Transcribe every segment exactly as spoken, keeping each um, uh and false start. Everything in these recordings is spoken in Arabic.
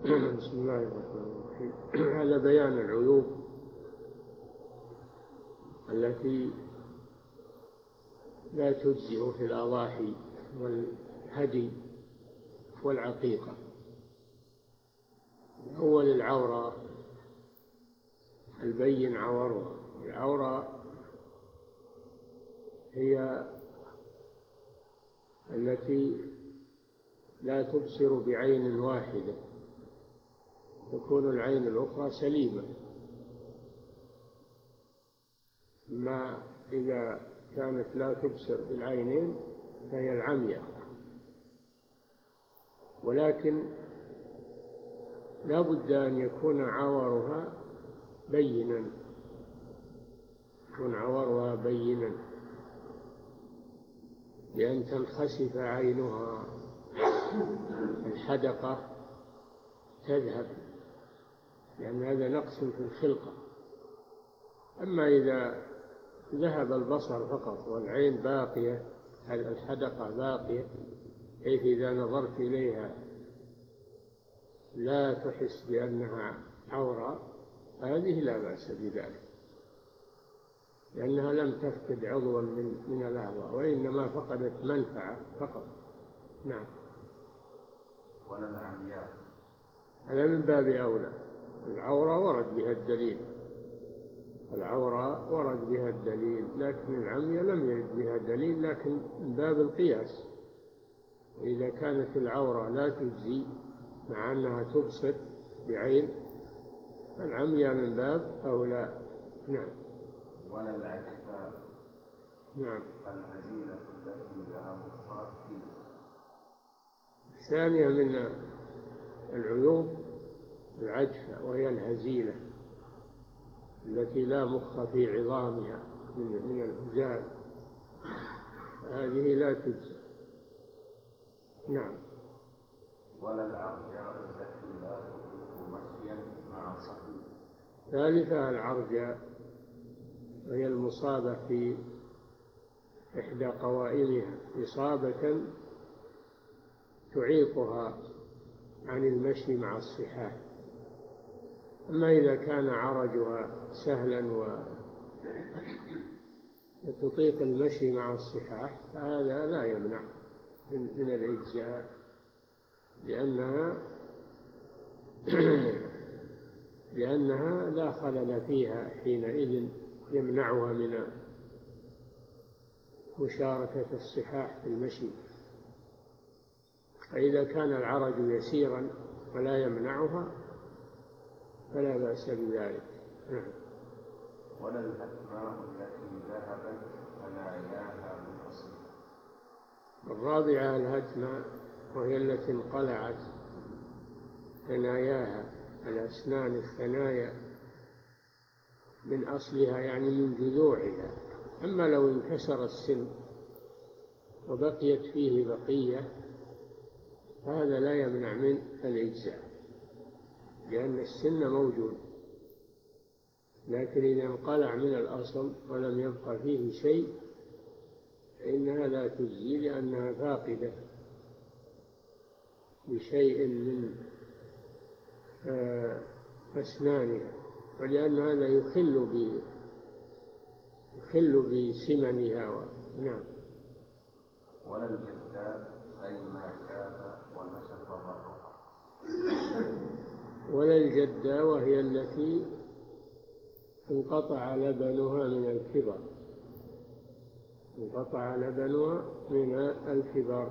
بسم الله الرحمن الرحيم. هذا بيان العيوب التي لا تجزئ في الأضاحي والهدي والعقيقة. أول العورة البين عورها. العورة هي التي لا تبصر بعين واحدة، تكون العين الأخرى سليمة. ما إذا كانت لا تبصر بالعينين فهي العمياء، ولكن لا بد أن يكون عورها بينا، يكون عورها بينا لأن تنخسف عينها، الحدقة تذهب، لأن هذا نقص في الخلقة. أما إذا ذهب البصر فقط والعين باقية، الحدقة باقية، حيث إذا نظرت إليها لا تحس بأنها عورة، هذه لا بأس بذلك، لأنها لم تفقد عضوا من من الأعضاء، وإنما فقدت منفعة فقط. نعم. ولا العمياء هذا من باب أولى. العورة ورد بها الدليل، العورة ورد بها الدليل، لكن العمياء لم يرد بها دليل، لكن من باب القياس. إذا كانت العورة لا تجزي مع أنها تبصر بعين، العمياء من باب أولى. نعم. ولا العجفة. نعم. الهزيلة التي لها مخاط فيه. الثانية من العيوب العجفة، وهي الهزيلة التي لا مخ في عظامها من الهزال، هذه لا تجزي. نعم. ولا العرجاء التي لا تطيق مشيا مع صحيح. ثالثها العرجاء، وهي المصابة في إحدى قوائمها إصابة تعيقها عن المشي مع الصحاح. أما إذا كان عرجها سهلا وتطيق المشي مع الصحاح فهذا لا يمنع من الإجزاء، لأنها لأنها لا خلل فيها حينئذ يمنعها من مشاركة الصحاح في المشي. فإذا كان العرج يسيرا ولا يمنعها فلا بأس بذلك. نعم. ولا الأسماء التي ذهبت ثناياها من أصلها. الرابعة الهتمة، وهي التي انقلعت ثناياها، الأسنان الثنايا من أصلها يعني من جذوعها. أما لو انكسر السن وبقيت فيه بقية هذا لا يمنع من الإجزاء، لأن السن موجود، لكن إذا انقلع من الأصل ولم يبقى فيه شيء فإنها لا تجزي، لأنها فاقدة بشيء من أسنانها، ولأن هذا يخل ب يخل بسمنها. نعم. ولا الجداء أي ما شاف ونشف ضرها. ولا الجدة، وهي التي انقطع لبنها من الكبر، انقطع لبنها من الكبر،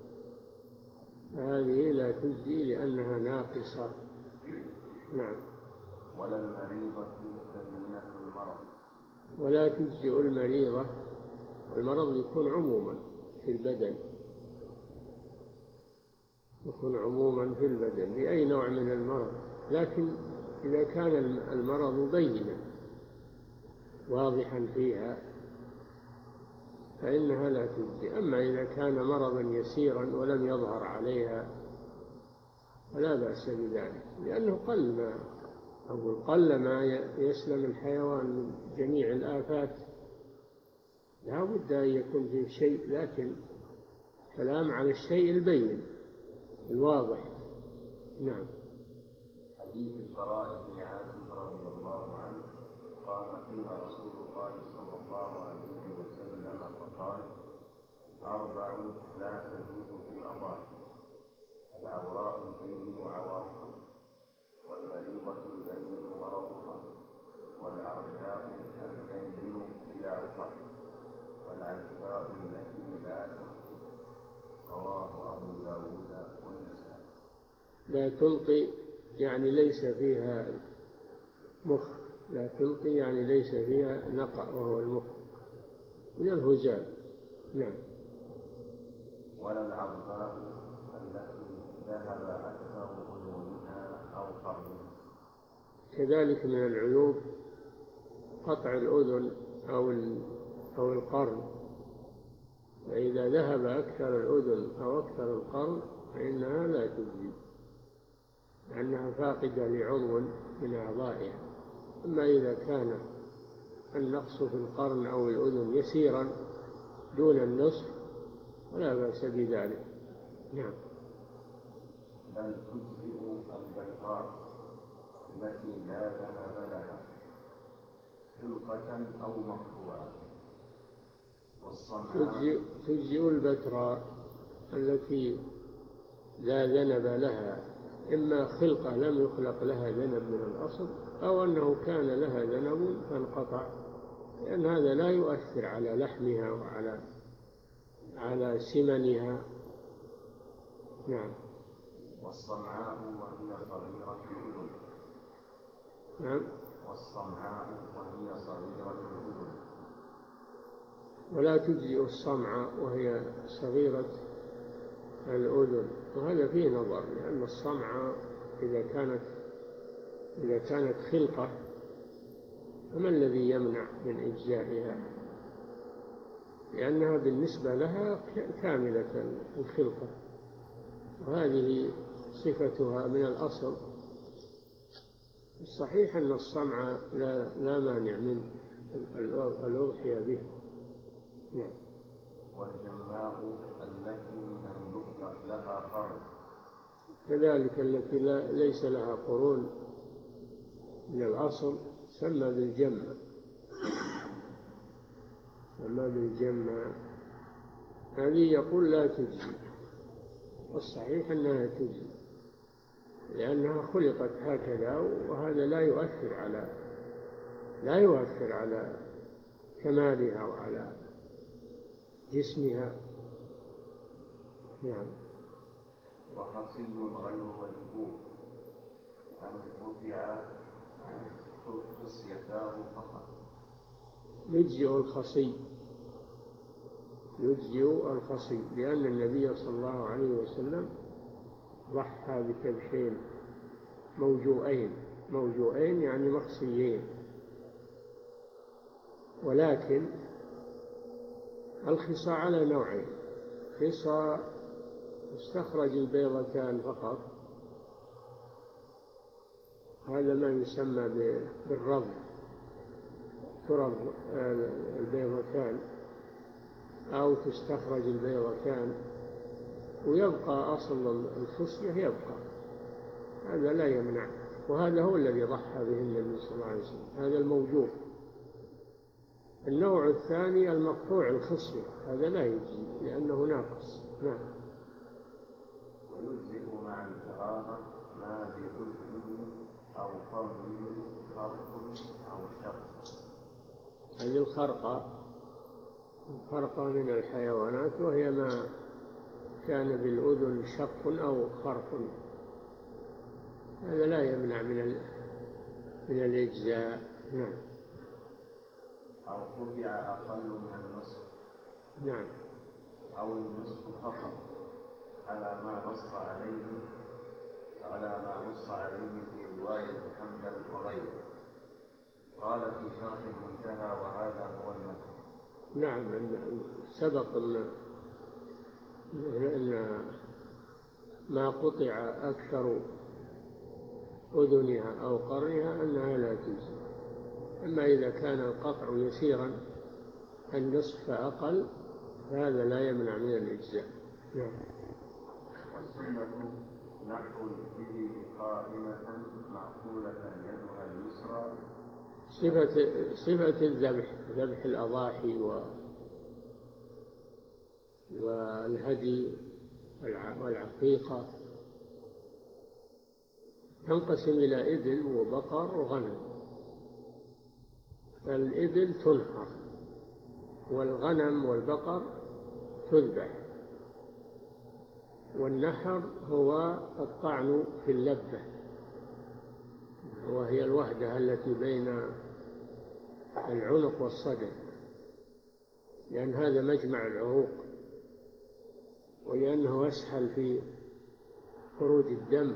هذه لا تجزي لأنها ناقصة. نعم. ولا المريضة تزمينة المرض. ولا تجزئ المريضة، المرض يكون عموما في البدن، يكون عموما في البدن لأي نوع من المرض، لكن إذا كان المرض بينا واضحا فيها فإنها لا تجزي. أما إذا كان مرضا يسيرا ولم يظهر عليها فلا بأس بذلك، لأنه قل ما أقول قل ما يسلم الحيوان من جميع الآفات، لا بد أن يكون فيه شيء، لكن كلام على الشيء البين الواضح. نعم. حديث البراء بن عازب رضي الله عنه قال قيل رسول الله صلى الله عليه وسلم فقال أربع لا تجوز في الأضاحي: العوراء البين وعوارها، والمريضة البين مرضها، والعرجاء البين خيارها، والعنفاء التي لا تنطق. رواه أبو داود والنسائي. لا تلقي يعني ليس فيها مخ، لا تلقي يعني ليس فيها نقع وهو المخ من الهزال. نعم. ولا العرجاء التي ذهب أكثر أذنها أو قرنها. كذلك من العيوب قطع الأذن أو أو القرن، فإذا ذهب أكثر الأذن أو أكثر القرن فإنها لا تجزي، لأنها فاقدة لعضو من أعضائها. أما إذا كان النقص في القرن أو الأذن يسيرا دون النصف ولا بأس بذلك. نعم. بل تجزئ البيضاء التي لا ذهب لها حلقة أو مقطوعة. تجزئ البتراء التي لا ذنب لها، إما خلقة لم يخلق لها ذنب من الأصل، أو أنه كان لها ذنب فانقطع، لأن هذا لا يؤثر على لحمها وعلى على سمنها. نعم. والصمعاء وهي صغيرة الأذن. نعم. والصمعاء وهي صغيرة الأذن. ولا تجزئ الصمعة وهي صغيرة الأذن، وهذا فيه نظر، لأن الصمعة إذا كانت إذا كانت خلقة فما الذي يمنع من إجزائها؟ لأنها بالنسبة لها كاملة الخلقة، وهذه صفتها من الأصل. الصحيح أن الصمعة لا, لا مانع من الأضحية به. نعم. والجماء التي لم يخلق لها قرن. كذلك التي لا ليس لها قرون من الأصل سمى بالجمع، سمى بالجمع. هذه يقول لا تجزي، والصحيح أنها تجزي لأنها خلقت هكذا، وهذا لا يؤثر على لا يؤثر على كمالها وعلى جسمها. نعم. وحصي غير مجبور أن رفع خصيتاه فقط. يجزئ الخصي، يجزئ الخصي لأن النبي صلى الله عليه وسلم ضحى بكبشين موجوئين، موجوئين يعني مخصيين، ولكن الخصى على نوعين: خصى استخرج البيضتان فقط، هذا ما يسمى بالرض، ترض البيضتان أو تستخرج البيضتان ويبقى أصل الخصية يبقى، هذا لا يمنع، وهذا هو الذي ضحى به النبي صلى الله عليه وسلم، هذا الموجود. النوع الثاني المقطوع الخصية، هذا لا يجزي لأنه ناقص. نعم. ويجزئ مع الكراهة ما بأذن أو قرن خرق أو شق. هذه الخرقة، الخرقة من الحيوانات، وهي ما كان بالأذن شق أو خرق، هذا لا يمنع من من الإجزاء. نعم. أو قطع أقل من النصف. نعم. أو النصف فقط على ما نص عليه على ما نص عليه في رواية حنبل وغيره. قال في شرح المنتهى وهذا هو المذهب. نعم. سبق أن ما قطع أكثر أذنها أو قرنها أنها لا تجزي. أما إذا كان القطع يسيرا النصف فأقل فهذا لا يمنع من الإجزاء. نعم. والسنة نحو به قائمة معقولة يدها اليسرى. صفة صفة الذبح، ذبح الأضاحي و والهدي والعقيقة تنقسم إلى إبل وبقر وغنم. فالإبل تنحر والغنم والبقر تذبح، والنحر هو الطعن في اللبة وهي الوهدة التي بين العنق والصدر، لأن هذا مجمع العروق، ولأنه أسهل في خروج الدم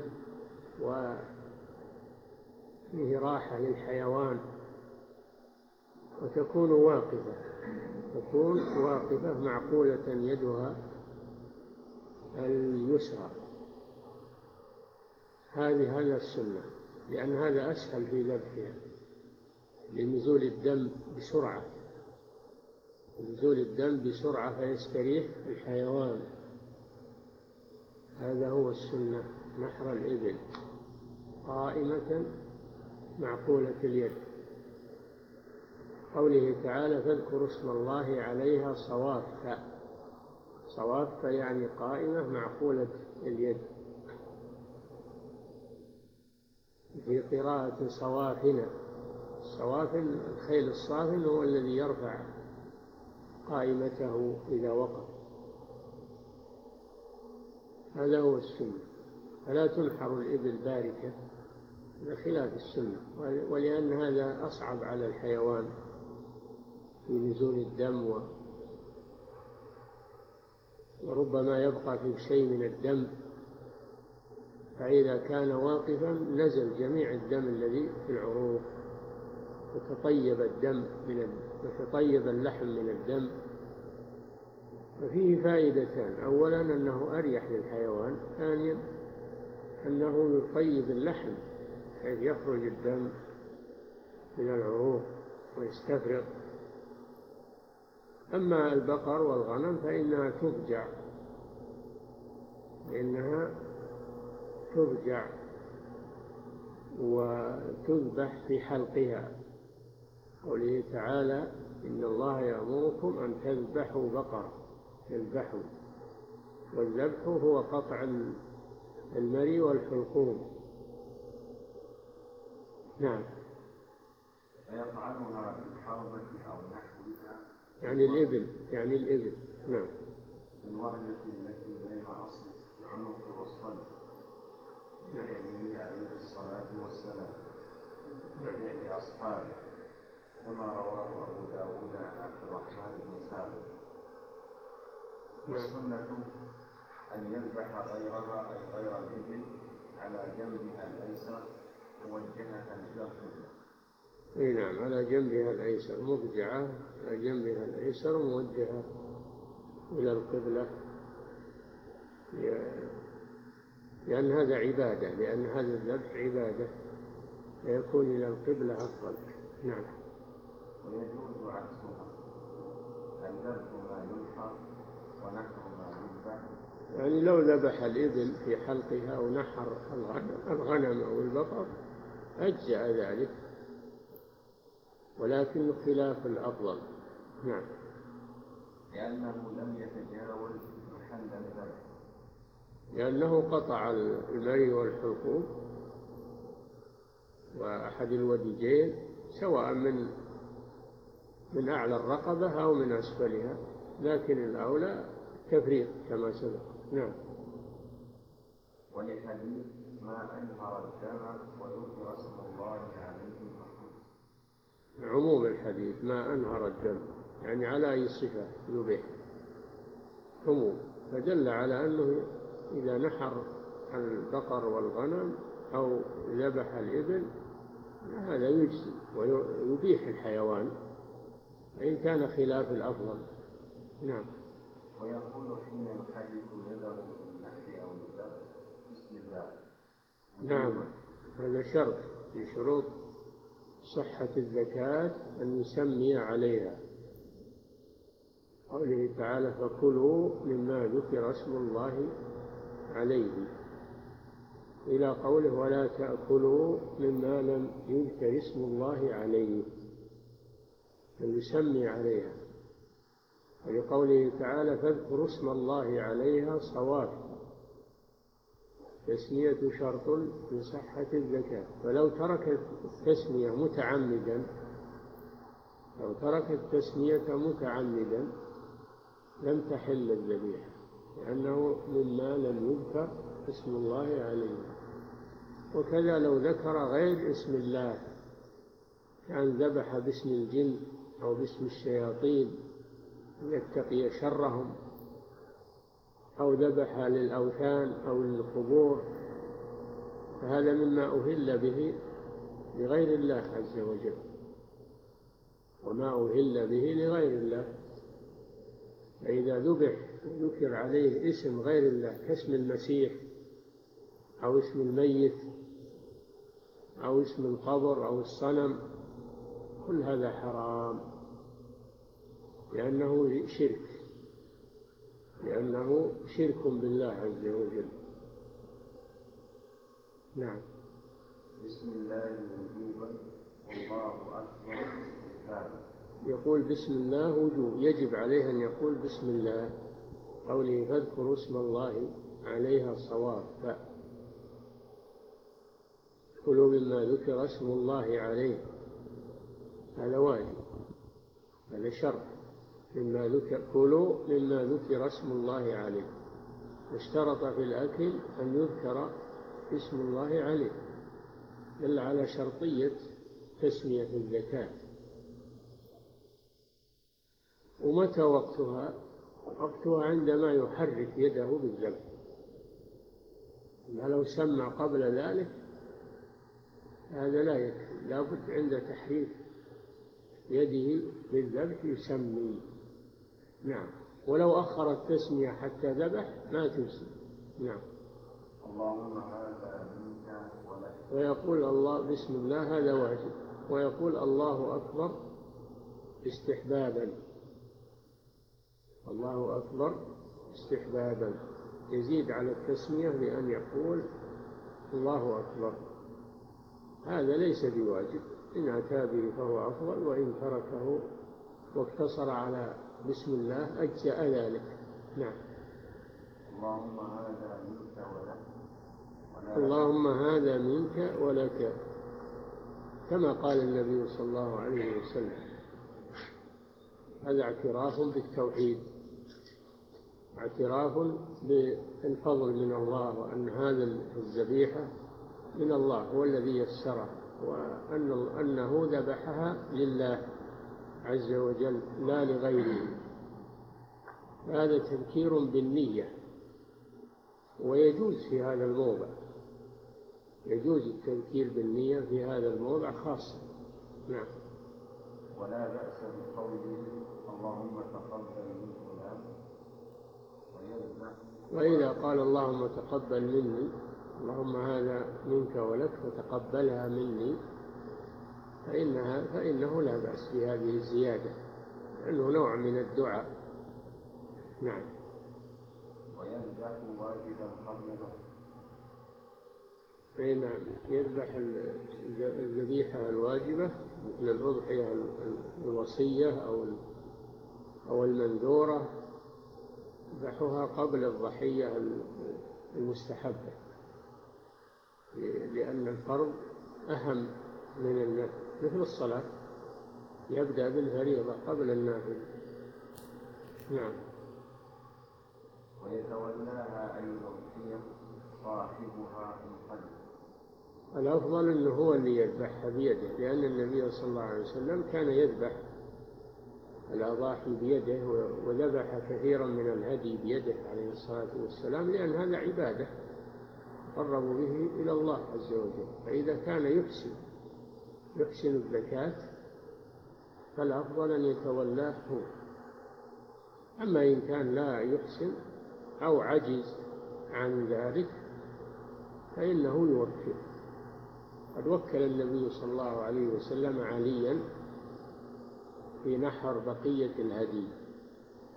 وفيه راحة للحيوان، وتكون واقفة تكون واقفة معقولة يدها اليسرى. هذه هذا السنة، لأن هذا أسهل في ذبحها لنزول الدم بسرعة نزول الدم بسرعة فيستريح الحيوان. هذا هو السنة، نحر الإبل قائمة معقولة اليد. قوله تعالى فاذكروا اسم الله عليها صواف، صواف يعني قائمة معقولة اليد. في قراءة صوافنا، الصوافن الخيل الصافن هو الذي يرفع قائمته إذا وقف. هذا هو السنة، فلا تنحر الإبل باركة بخلاف السنة، ولأن هذا أصعب على الحيوان في نزول الدم، وربما يبقى في شيء من الدم، فإذا كان واقفا نزل جميع الدم الذي في العروق وتطيب الدم من وتطيب اللحم من الدم. ففيه فائدتان: أولا أنه أريح للحيوان، ثانيا أنه يطيب اللحم حيث يخرج الدم من العروق ويستفرغ. أما البقر والغنم فإنها تفجع لأنها تفجع وتذبح في حلقها. قوله تعالى إن الله يأمركم أن تذبحوا بقرة، تذبحوا، والذبح هو قطع المري والحلقوم. نعم. فيفعلها بالحربة أو نحوها، يعني الإبل يعني الإبل نعم. الوهلة التي بين أصل العنق والصدر يعني عليه الصلاة والسلام يعني أصحابه، كما رواه أبو داود عن عبد الرحمن بن ثابت. والسنة أن يذبح غيرها أي غير الإبل على جنبها الأيسر موجهة إلى القبلة. اي نعم، على جنبها الأيسر، مضجعة على جنبها الأيسر موجهة إلى القبلة، لأن هذا عبادة، لأن هذا الذبح عبادة فيكون إلى القبلة أفضل. نعم. ويجوز عكسها، الذبح ما ينحر ونحر ما يذبح. يعني لو ذبح الإبل في حلقها ونحر الغنم أو البقر أجزأ ذلك، ولكن خلاف الأفضل. نعم. لأنه لم يتجاوز محل الذبح، لأنه قطع المري والحلقوم وأحد الوديجين سواء من من أعلى الرقبة أو من أسفلها، لكن الأولى التفريق كما سبق. نعم. ولحديث ما أنهر الدم وذكر اسم الله عليه عموم الحديث ما أنهر الدم يعني على أي صفة يبيح عموم، فدل على أنه إذا نحر البقر والغنم أو ذبح الإبل هذا يجزي ويبيح الحيوان وإن كان خلاف الأفضل. نعم. ويقول حين يحرك يده بالنحر أو الذبح بسم الله. نعم، هذا شرط في شروط صحة الزكاة أن يسمي عليها. قوله تعالى فكلوا مما ذكر اسم الله عليه، إلى قوله ولا تأكلوا مما لم يذكر اسم الله عليه، أن يسمي عليها، ولقوله تعالى فاذكروا اسم الله عليها صواف، تسمية شرط في صحة الزكاة. فلو ترك التسمية متعمدا لو ترك التسمية متعمدا لم تحل الذبيحة، لأنه مما لم يذكر اسم الله عليه. وكذا لو ذكر غير اسم الله، كان ذبح باسم الجن أو باسم الشياطين ليتقي شرهم، أو ذبح للأوثان أو للقبور، فهذا مما أهل به لغير الله عز وجل، وما أهل به لغير الله. فإذا ذبح ذكر عليه اسم غير الله كاسم المسيح أو اسم الميت أو اسم القبر أو الصنم، كل هذا حرام، لأنه شرك لأنه شرك بالله عز وجل. نعم. بسم الله وجوبا والله أكبر استحبابا. يقول بسم الله وجوب، يجب عليه أن يقول بسم الله، قوله فاذكروا اسم الله عليها صواب، كلوا مما ذكر اسم الله عليه، هذا واجب، هذا شرط، مما ذكر كلوا مما ذكر اسم الله عليه، اشترط في الأكل أن يذكر اسم الله عليه، دل على شرطية تسمية الزكاة. ومتى وقتها؟ وقتها عندما يحرك يده بالذبح، لو سمى قبل ذلك هذا لا يكفي، لا بد عند تحريك يده بالذبح يسمي. نعم. ولو أخر التسمية حتى ذبح ما تسمي. نعم. اللهم هذا منك ولك. ويقول الله بسم الله، هذا واجب، ويقول الله أكبر استحبابا، الله أكبر استحبابا، يزيد على التسمية بأن يقول الله أكبر. هذا ليس بواجب، إن أتى به فهو أفضل، وإن تركه واقتصر على بسم الله أجزأ ذلك. نعم. اللهم هذا منك ولك. اللهم هذا منك ولك، كما قال النبي صلى الله عليه وسلم. هذا اعتراف بالتوحيد، اعتراف بالفضل من الله، وأن هذا الذبيحة من الله هو الذي يسره، وأنه ذبحها لله عز وجل لا لغيره. هذا تذكير بالنية، ويجوز في هذا الموضع، يجوز التذكير بالنية في هذا الموضع خاصة. نعم. ولا بأس بقوله اللهم تقبل من فلان ويذبح. وإذا قال اللهم تقبل مني، اللهم هذا منك ولك فتقبلها مني، فإنها فإنه لا بأس بهذه الزيادة، لأنه نوع من الدعاء. نعم. ويذبح واجبا قبله. نعم، يذبح الذبيحة الواجبة مثل الأضحية الوصية أو أو المنذورة، يذبحها قبل الضحية المستحبة، لأن الفرض أهم من النفل، مثل الصلاة يبدأ بالفريضة قبل النافلة. نعم. ويتولاها أي أضحية صاحبها من قلب. الأفضل أنه هو اللي يذبحها بيده، لأن النبي صلى الله عليه وسلم كان يذبح الأضاحي بيده، وذبح كثيرا من الهدي بيده عليه الصلاة والسلام، لأن هذا عبادة قرب به إلى الله عز وجل. فإذا كان يحسن يحسن الزكاة فالأفضل أن يتولاه هو. أما إن كان لا يحسن أو عجز عن ذلك فإنه يوكل. قد وكل النبي صلى الله عليه وسلم عليا في نحر بقية الهدي،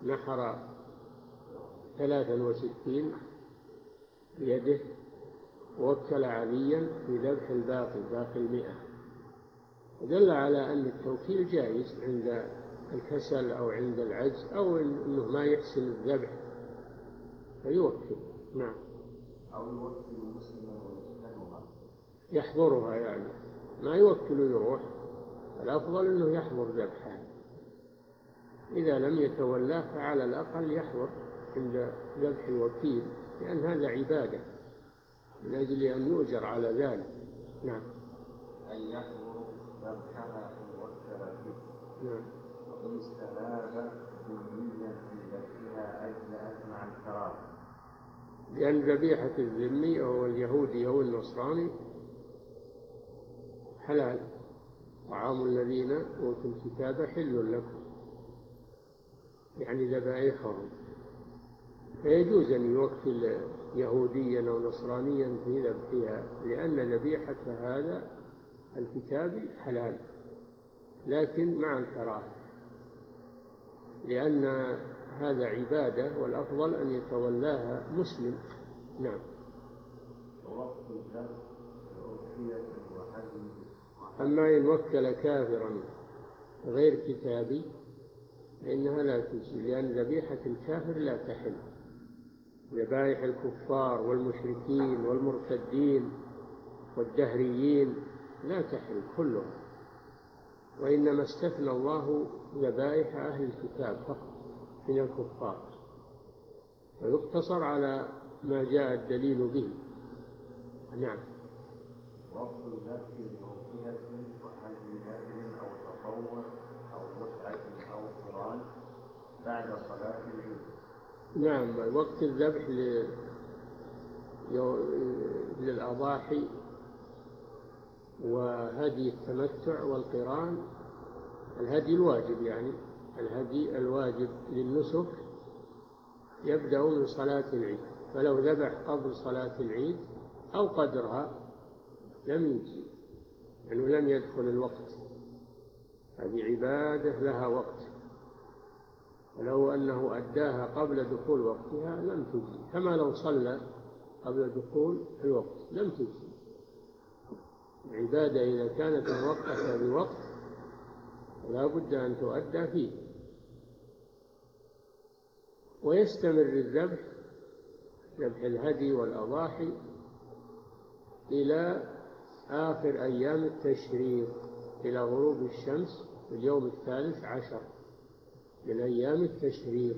نحر ثلاثا وستين بيده، ووكل عليا في ذبح الباقي باقي المئة، دل على أن التوكيل جائز عند الكسل أو عند العجز أو أنه ما يحسن الذبح فيوكل. نعم. أو يوكل مسلما ويسكنها، يحضرها يعني، ما يوكل يروح، الأفضل أنه يحضر ذبحها، إذا لم يتولاه فعلى الأقل يحضر عند ذبح الوكيل، لأن هذا عبادة من أجل أن يؤجر على ذلك. نعم. أن يحضر ذبحها إن وكل فيه. نعم. وإن استناب ذميا في ذبحها أجزأت مع الكراهة، لأن ذبيحة الذمي أو اليهودي أو النصراني حلال، طعام الذين أوتوا الكتاب حل لكم، يعني ذبائحهم، فيجوز أن يوكل يهوديا أو نصرانيا في ذبحها، لأن ذبيحة هذا الكتاب حلال، لكن مع الكراهة، لأن هذا عبادة والأفضل أن يتولاها مسلم. نعم. ووقت الذبح أضحية وحزم. أما إن وكل كافرا غير كتابي فإنها لا تجزي، لأن ذبيحة الكافر لا تحل، ذبائح الكفار والمشركين والمرتدين والدهريين لا تحل كلها، وإنما استثنى الله ذبائح أهل الكتاب فقط من الكفار، ويقتصر على ما جاء الدليل به. نعم. وقت الذبح بأضحية وحزم نادر أو تطوع أو متعة أو قران بعد صلاة العيد. نعم. وقت الذبح للأضاحي وهدي التمتع والقران، الهدي الواجب يعني الهدي الواجب للنسك يبدأ من صلاة العيد، فلو ذبح قبل صلاة العيد أو قدرها لم يجزي، لأنه يعني لم يدخل الوقت، هذه عبادة لها وقت، ولو أنه أداها قبل دخول وقتها لم تجزي، كما لو صلى قبل دخول الوقت لم تجزي. العبادة إذا كانت موقتة بوقت لا بد أن تؤدى فيه. ويستمر الذبح ذبح الهدي والأضاحي إلى آخر أيام التشريق، إلى غروب الشمس في اليوم الثالث عشر من أيام التشريق،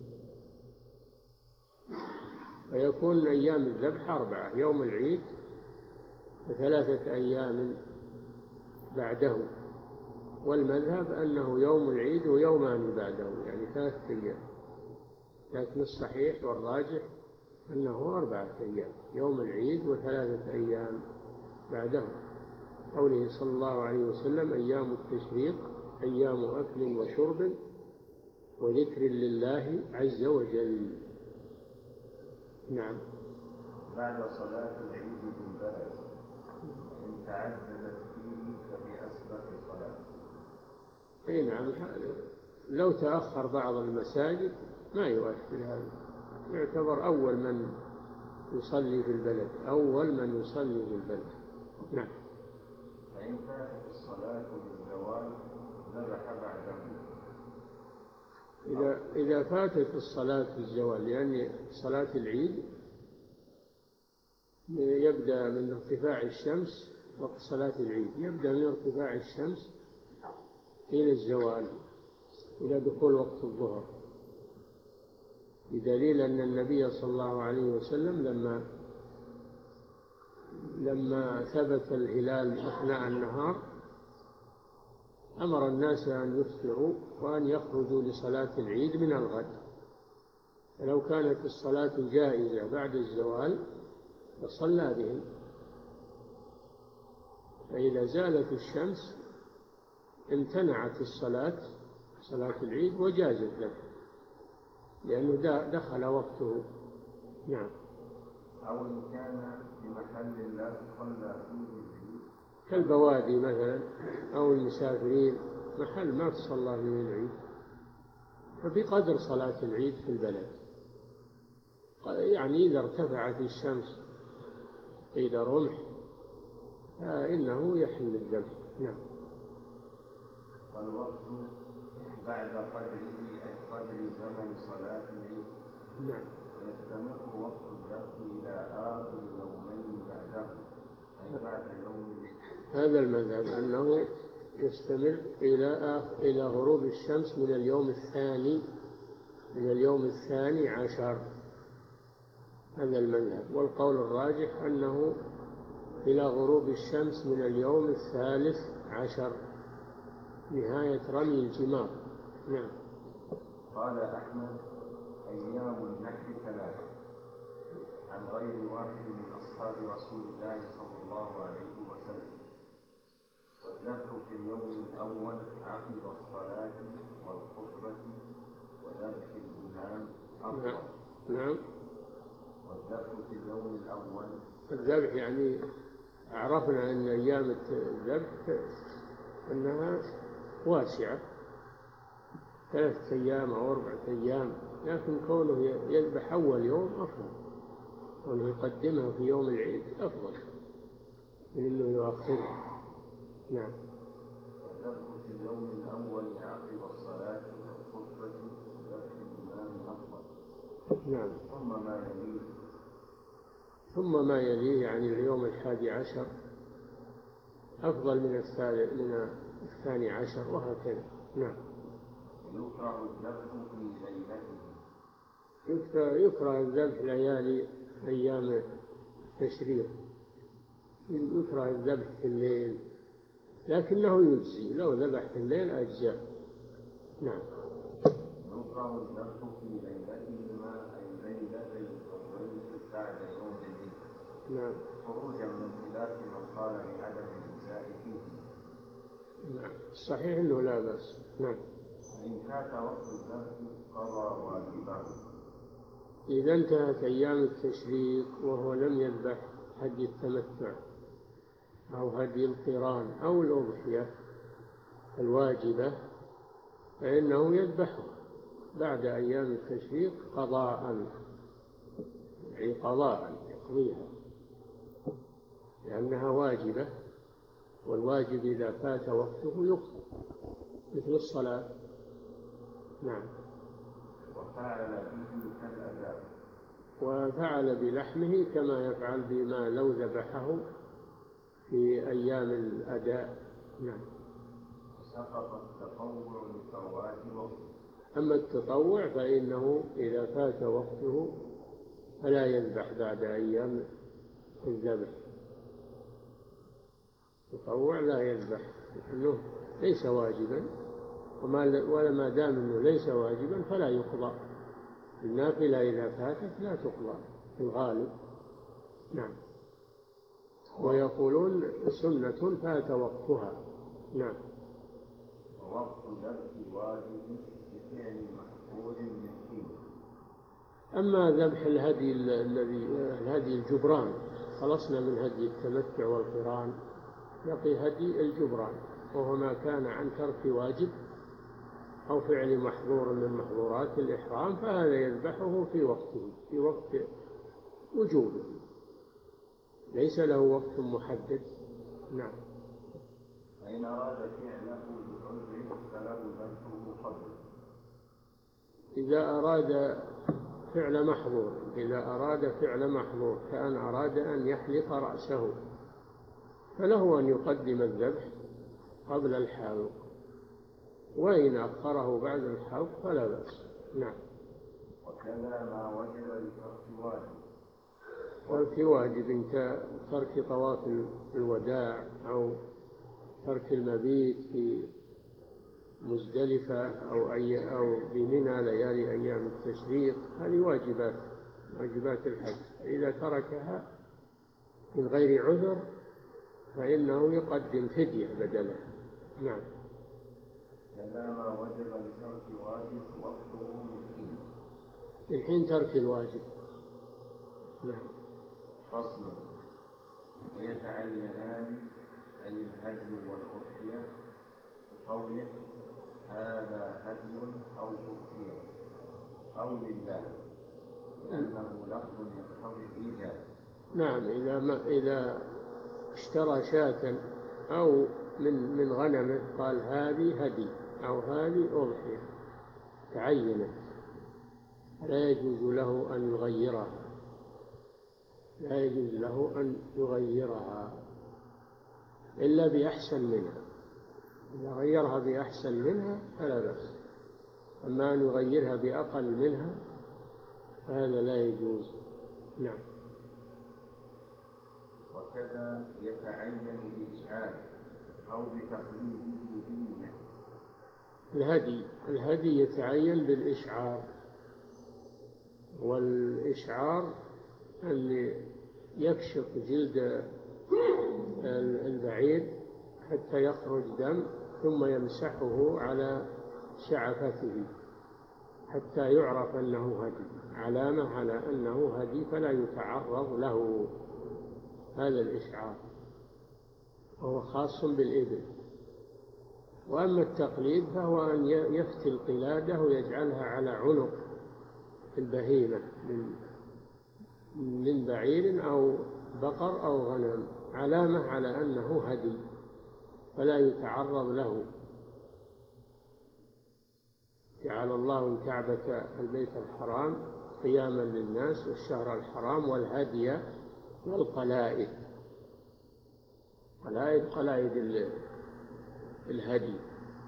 ويكون أيام الذبح أربعة: يوم العيد وثلاثة أيام بعده، والمذهب أنه يوم العيد ويومان بعده، يعني ثلاثة أيام، لكن الصحيح والراجح أنه أربعة أيام: يوم العيد وثلاثة أيام بعده، قوله صلى الله عليه وسلم: أيام التشريق أيام أكل وشرب وذكر لله عز وجل. نعم. بعد صلاة العيد بالبلد إن تعددت فيه فبأسبق الصلاة. أي نعم. لو تأخر بعض المساجد ما يؤثر هذا، يعتبر أول من يصلي في البلد، أول من يصلي في البلد. نعم. فإن فاتت الصلاة بالزوال ذبح بعده. إذا إذا فاتت الصلاة في الزوال، لأن صلاة العيد يبدأ من ارتفاع الشمس، وقت صلاة العيد يبدأ من ارتفاع الشمس إلى الزوال إلى دخول وقت الظهر، بدليل أن النبي صلى الله عليه وسلم لما لما ثبت الهلال أثناء النهار أمر الناس أن يفطروا وأن يخرجوا لصلاة العيد من الغد، فلو كانت الصلاة جائزة بعد الزوال فصلى بهم، فإذا زالت الشمس امتنعت الصلاة صلاة العيد وجاز الذبح لأنه دخل وقته. نعم. أو إن كان في محل لا تصلى فيه العيد كالبوادي مثلا أو المسافرين، محل ما تصلى فيه العيد، فبقدر صلاة العيد في البلد، يعني إذا ارتفعت الشمس قيل رمح فإنه يحل الذبح. نعم. والوقت بعد قدره أي قدر زمن صلاة العيد. نعم. ويستمر وقت الذبح إلى آخر يومين بعده أي بعد يوم العيد. هذا المذهب أنه يستمر إلى آخر إلى غروب الشمس من اليوم الثاني من اليوم الثاني عشر. هذا المذهب. والقول الراجح أنه إلى غروب الشمس من اليوم الثالث عشر نهاية رمي الجمار. نعم. قال أحمد أيام النحر ثلاثة عن غير واحد من أصحاب رسول الله صلى الله عليه وسلم. والذبح في اليوم الأول عقب الصلاة والخطبة وذبح الإمام أفضل. نعم. والذبح في اليوم الأول الذبح يعني عرفنا أن أيام الذبح أنها واسعة ثلاثة أيام أو أربعة أيام، لكن كونه يذبح أول يوم أفضل، كونه يقدمها في يوم العيد أفضل من أنه يؤخرها. نعم. والذبح في اليوم الأول عقب الصلاة والخطبة وذبح الإمام أفضل. نعم. ثم ما يليه ثم ما يليه يعني اليوم الحادي عشر أفضل من الثالث من الثاني عشر وهكذا. نعم. يكره الذبح في ليلته. يكره, يكره الذبح ليالي أيام التشريق، يكره الذبح في الليل، لكنه يجزي لو ذبح في الليل أجزاء. نعم. يكره الذبح في ليلتهما أي ليلتي الفطرين بعد يوم العيد. نعم. خروجا من خلاف من قال بعدم الإجزاء فيه. نعم. الصحيح أنه لا بأس. نعم. إن فات وقت الذبح قضى واجبه. إذا انتهت أيام التشريق وهو لم يذبح هدي التمتع أو هدي القران أو الأضحية الواجبة فإنه يذبحها بعد أيام التشريق قضاء، يعني قضاء يقضيها لأنها واجبة، والواجب إذا فات وقته يقضى مثل الصلاة. نعم. وفعل به كالأداء. وفعل بلحمه كما يفعل بما لو ذبحه في أيام الأداء. نعم. سقط التطوع لفوات وقته. أما التطوع فإنه إذا فات وقته فلا يذبح بعد أيام الذبح. التطوع لا يذبح لأنه ليس واجبا، ولما دام أنه ليس واجبا فلا يقضى. النافلة إذا فاتت لا تقضى في الغالب. نعم. ويقولون سنة فات وقتها. نعم. ووقت ذبح واجب بفعل محفوظ من فيه. أما ذبح الهدي الذي الهدي الجبران، خلصنا من هدي التمتع والقران، يقي هدي الجبران وهو ما كان عن ترك واجب أو فعل محظور من محظورات الإحرام، فهذا يذبحه في وقته في وقت وجوبه، ليس له وقت محدد. نعم. فإن أراد فعله بعذر فله ذبحه قبل. إذا أراد فعل محظور إذا أراد فعل محظور كأن أراد أن يحلق رأسه فله أن يقدم الذبح قبل الحلق، وإن أخره بعد الحلق فلا بأس. نعم. وكذا ما وجب لترك واجب. ترك واجب كترك طواف الوداع أو ترك المبيت في مزدلفة أو أي أو بمنى ليالي أيام التشريق، هذه واجبات واجبات الحج. إذا تركها من غير عذر فإنه يقدم فدية بدلها. نعم. كذا ما وجب لترك واجب وقته مسكين. الحين ترك الواجب. نعم. فصل. ويتعينان أي الهدي والأضحية بقوله هذا هدي أو أضحية أو لله، لأنه لفظ يقتضي الإيجاب. نعم، إذا ما إذا اشترى شاة أو من من غنمه قال هذه هدي أو هذه أضحية تعينت، لا يجوز له أن يغيرها، لا يجوز له أن يغيرها إلا بأحسن منها. إذا غيرها بأحسن منها فلا بأس، أما أن يغيرها بأقل منها فهذا لا يجوز. نعم. وكذا يتعين الإشعار أو بتقليده دينه. الهدي الهدي يتعين بالإشعار، والإشعار أن يكشف جلد البعير حتى يخرج دم ثم يمسحه على شعفته حتى يعرف أنه هدي، علامة على أنه هدي فلا يتعرض له. هذا الإشعار وهو خاص بالإبل. وأما التقليد فهو أن يفتي القلادة ويجعلها على عنق البهيمة من من بعير أو بقر أو غنم، علامة على أنه هدي فلا يتعرض له. جعل الله الكعبة البيت الحرام قياما للناس والشهر الحرام والهدي والقلائد. قلائد قلائد الهدي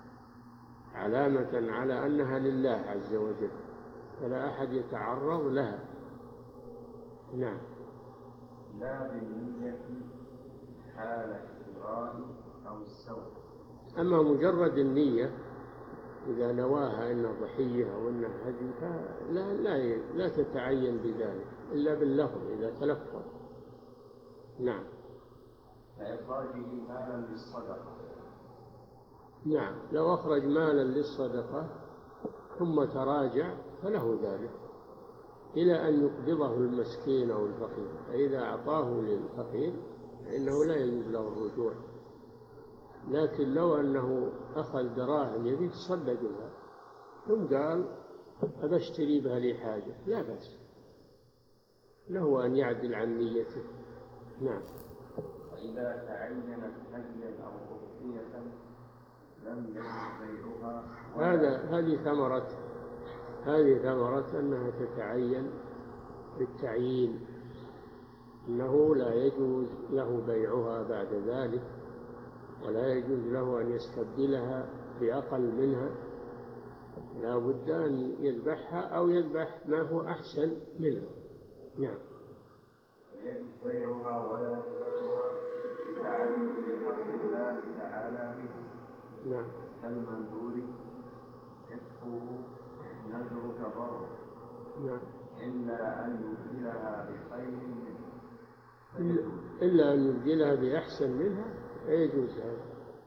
علامة على أنها لله عز وجل، فلا أحد يتعرض لها. نعم. لا بالنية حال الشراء أو السوق. أما مجرد النية إذا نواها إنها ضحية أو إنها هدي فلا لا لا تتعين بذلك إلا باللفظ إذا تلفظ. نعم. كإخراجه مالا للصدقة. نعم، لو أخرج مالا للصدقة ثم تراجع فله ذلك إلى أن يقبضه المسكين أو الفقير، فإذا أعطاه للفقير فإنه لا يجوز له الرجوع. لكن لو أنه أخذ دراهم يبي يتصدق بها ثم قال أبشتري بها لي حاجة، لا بأس له أن يعدل عن نيته. نعم. وإذا تعينت هديا أو أضحية لم يجوز بيعها. هذا هذه ثمرة هذه ثمرة أنها تتعين بالتعيين، أنه لا يجوز له بيعها بعد ذلك، ولا يجوز له أن يستبدلها بأقل منها، لا بد أن يذبحها أو يذبح ما هو أحسن منها. نعم. يجوز بيعها ولا تعلم بحق الله تعالى به. نعم. كالمنذور يكفر نذرك ضر. نعم. إلا أن يبدلها بخير منه. إلا أن يبدلها بأحسن منها يجوز هذا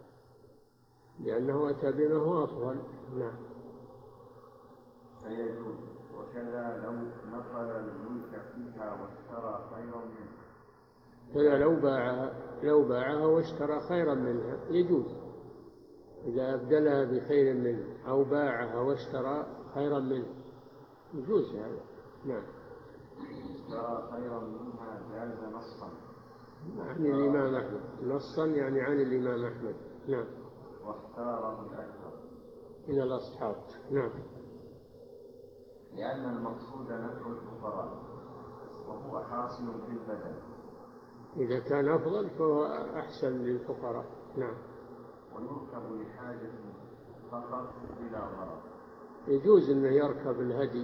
لأنه أتى بما هو أفضل. نعم. فيجوز. وكذا لو نقل الملك فيها واشترى خيرا منه. كذا لو باعها لو باعها واشترى خيرا منها يجوز، إذا أبدلها بخير منه أو باعها واشترى خيرا منه يجوز هذا. نعم. اشترى خيرا منها جاز نصا. عن الإمام أحمد نصا، يعني عن الإمام أحمد. نعم. واختاره الأكثر من الأصحاب. نعم. لأن المقصود نفع الفقراء وهو حاصل في البدن. إذا كان أفضل فهو أحسن للفقراء. نعم. ويركب لحاجة فقط بلا ضرر. يجوز أنه يركب الهدي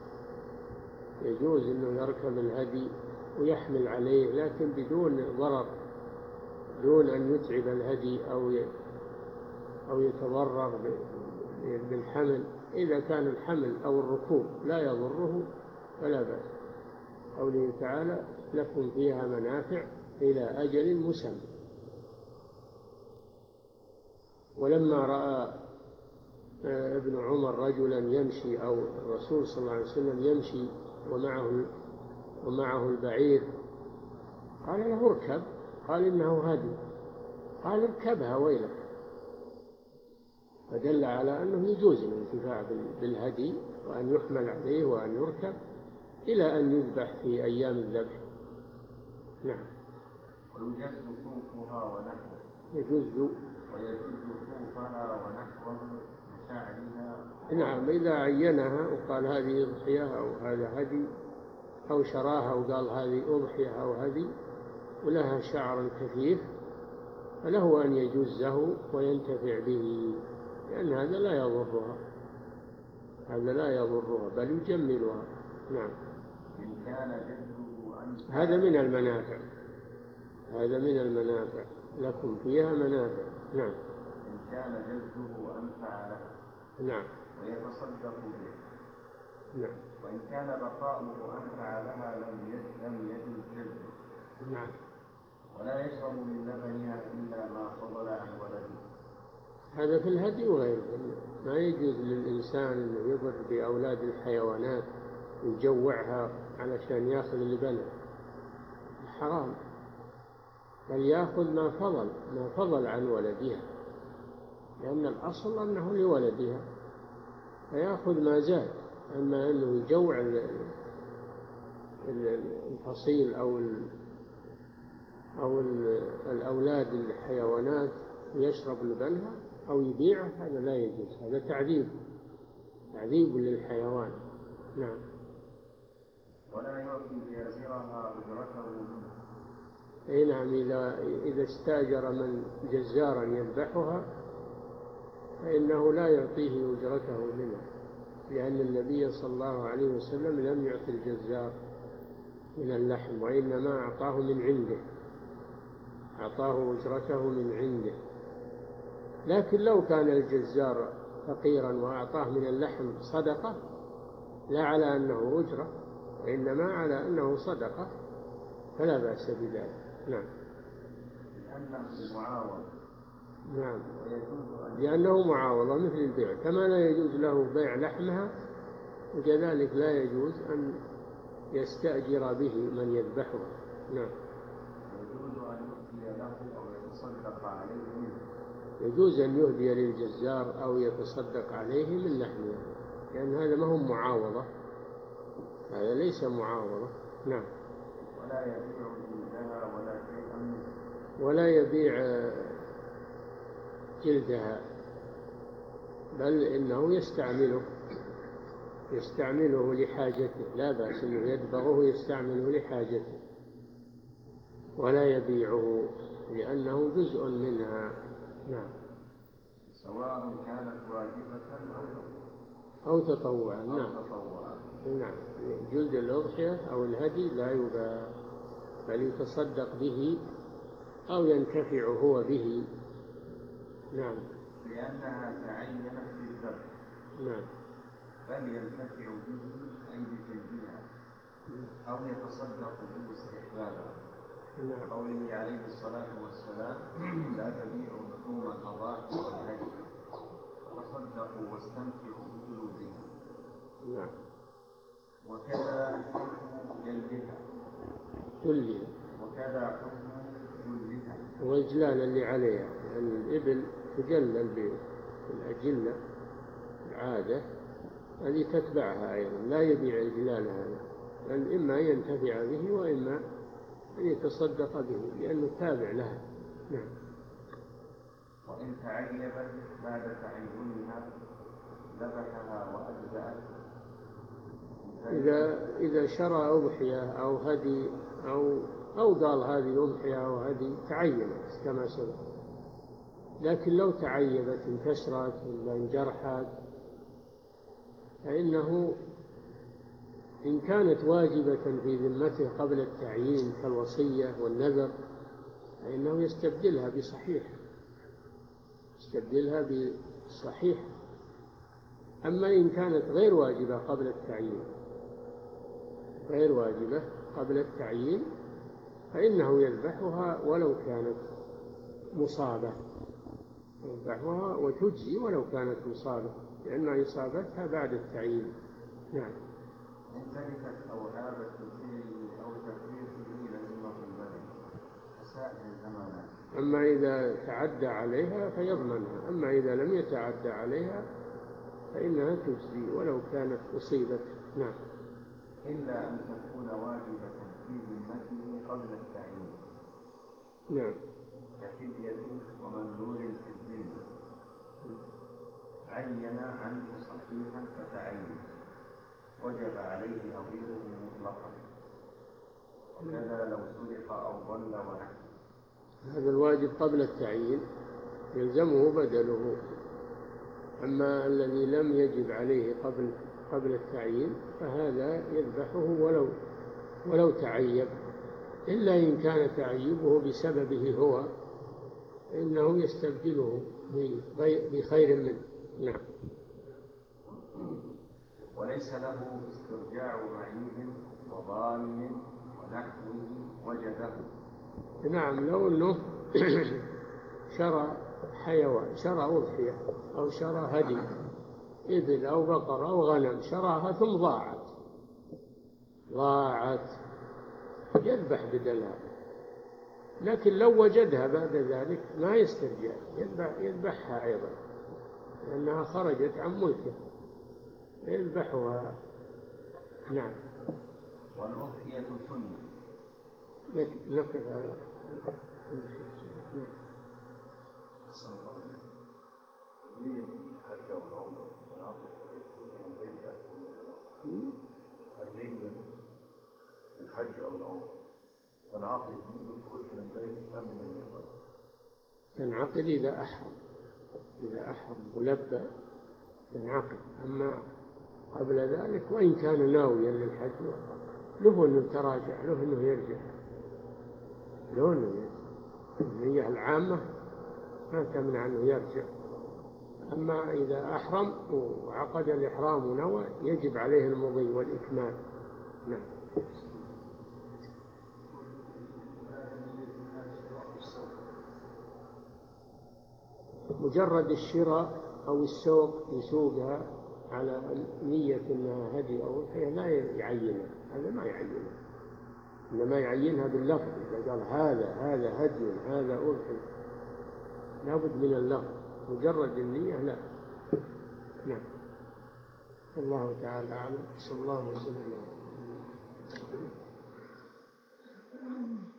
يجوز أنه يركب الهدي ويحمل عليه، لكن بدون ضرر، دون أن يتعب الهدي أو أو يتضرر بالحمل. إذا كان الحمل أو الركوب لا يضره فلا بأس. قوله تعالى لكم فيها منافع إلى أجل مسمى. ولما رأى ابن عمر رجلا يمشي أو الرسول صلى الله عليه وسلم يمشي ومعه ومعه البعير قال له اركب، قال إنه هدي، قال اركبها ويلك، فدل على أنه يجوز الانتفاع بالهدي وأن يحمل عليه وأن يركب إلى أن يذبح في أيام الذبح. نعم. ويجز خوفها ونحوه يجوز ويجز خوفها ونحوه مشاعرها. نعم، إذا عينها وقال هذه أضحية أو هذا هدي، أو شراها وقال هذه أضحية أو هدي ولها شعر كثيف، فله أن يجزه وينتفع به، لأن هذا لا يضرها، هذا لا يضرها بل يجملها. نعم. إن كان جده أنفع هذا من المنافع، هذا من المنافع، لكم فيها منافع. نعم. إن كان جده أنفع له نعم. ويتصدق به. نعم. وإن كان بقاؤه أنفع لها لم يجد لم يجد جده. نعم. ولا يشرب من لبنها إلا ما فضل عن ولده. هذا في الهدي وغيره. ما يجوز للإنسان أن يضر بأولاد الحيوانات ويجوعها علشان يأخذ لبنها، حرام، بل يأخذ ما فضل ما فضل عن ولدها، لأن الأصل أنه لولدها، فيأخذ ما زاد. أما أنه يجوع الفصيل أو أو الأولاد الحيوانات ويشرب لبنها أو يبيعه، هذا لا يجوز، هذا تعذيب تعذيب للحيوان. نعم. ولا يعطي جازرها أجرته منه. أي نعم. إذا إذا استأجر من جزارا يذبحها فإنه لا يعطيه أجرته منه، لأن النبي صلى الله عليه وسلم لم يعطي الجزار من اللحم، وإنما أعطاه من عنده، أعطاه أجرته من عنده. لكن لو كان الجزار فقيرا وأعطاه من اللحم صدقة، لا على أنه أجرة وإنما على أنه صدقة، فلا بأس بذلك. نعم. لأنه معاوض. نعم، لأنه معاوضة مثل البيع، كما لا يجوز له بيع لحمها، وكذلك لا يجوز أن يستأجر به من يذبحه. نعم. يجوز أن يهدي له أو يتصدق عليه منه. يجوز أن يهدي للجزار أو يتصدق عليه من لحمها، لأن هذا ما هو معاوضة، هذا ليس معاوضة. نعم. ولا يبيع جلدها ولا شيئا منه. ولا يبيع جلدها، بل إنه يستعمله يستعمله لحاجته، لا بأس أنه يدبغه يستعمله لحاجته، ولا يبيعه لأنه جزء منها. نعم. سواء كانت واجبة أو تطوعا. نعم. تطوعا. نعم. جلد الأضحية أو الهدي لا يباع، بل يتصدق به أو ينتفع هو به. نعم. لأنها تعينت بالذبح. نعم. بل ينتفع به أي بجلدها أو يتصدق به استحبابا. نعم. قوله عليه الصلاة والسلام: لا تبيعوا لحوم الأضاحي والهدي تصدقوا واستمتعوا بجلودها. نعم. وكذا حكم جلدها. جلدها. وكذا حكم جلدها. والإجلال اللي عليها، لأن يعني الإبل تجلل بالأجلة العادة، هذه تتبعها أيضا، لا يبيع إجلالها، لأن إما ينتفع به وإما أن يتصدق به لأنه تابع لها. نعم. وإن تعيبت بعد تعينها ذبحها وأجزأت. إذا إذا شرى أضحية أو هدي أو أو قال هذه أضحية أو هدي تعينت كما سبق، لكن لو تعيبت انكسرت ولا انجرحت فإنه إن كانت واجبة في ذمته قبل التعيين كالوصية والنذر فإنه يستبدلها بصحيح يستبدلها بصحيح. أما إن كانت غير واجبة قبل التعيين غير واجبة قبل التعيين فإنه يذبحها ولو كانت مصابة، يذبحها وتجزي ولو كانت مصابة، لأن إصابتها بعد التعيين. نعم. إن تركت أو هابت بسيره أو تفريطه لزمه البدن كسائر الأمانات. أما إذا تعدى عليها فيضمنها، أما إذا لم يتعدى عليها فإنها تجزي ولو كانت أصيبت. نعم. إلا أن تكون واجبة في ذمته قبل التعيين نعم. كفدية ومنذور في الذمة عين عنه صحيحا فتعين وجب عليه نظيره مطلقا وكذا لو سرق أو ضل ونحن. هذا الواجب قبل التعيين يلزمه بدله، أما الذي لم يجب عليه قبل قبل التعيين فهذا يذبحه ولو ولو تعيب، إلا إن كان تعيبه بسببه هو إنه يستبدله بخير منه. نعم. وليس له استرجاع معيب وظالم ونحوه وجده. نعم، لو أنه شرى حيوان، شرى أضحية أو شرى هدي إبل أو بقر أو غنم، شراها ثم ضاعت ضاعت يذبح بدلها، لكن لو وجدها بعد ذلك ما يسترجع، يذبح يذبحها أيضا لأنها خرجت عن ملكه، يذبحها. نعم. والأضحية سنة. نقف على الحج أو العمرة والعقد يدخل في البيت أم من يقل؟ تنعقد إذا أحرم، إذا أحرم ولبى تنعقد، أما قبل ذلك وإن كان ناويا للحج له أنه يتراجع، له أنه يرجع، له أنه يرجع. النية العامة ما تمنع أنه يرجع، أما إذا أحرم وعقد الإحرام ونوى يجب عليه المضي والإكمال. نعم. مجرد الشراء أو السوق يسوقها على نية أنها هدي أو أضحية لا يعينها، هذا ما يعينها، إنما يعينها باللفظ. إذا قال هذا هذا هدي هذا أضحية لابد من اللفظ، مجرد النية لا. نعم. الله تعالى أعلم. صلى الله وسلم.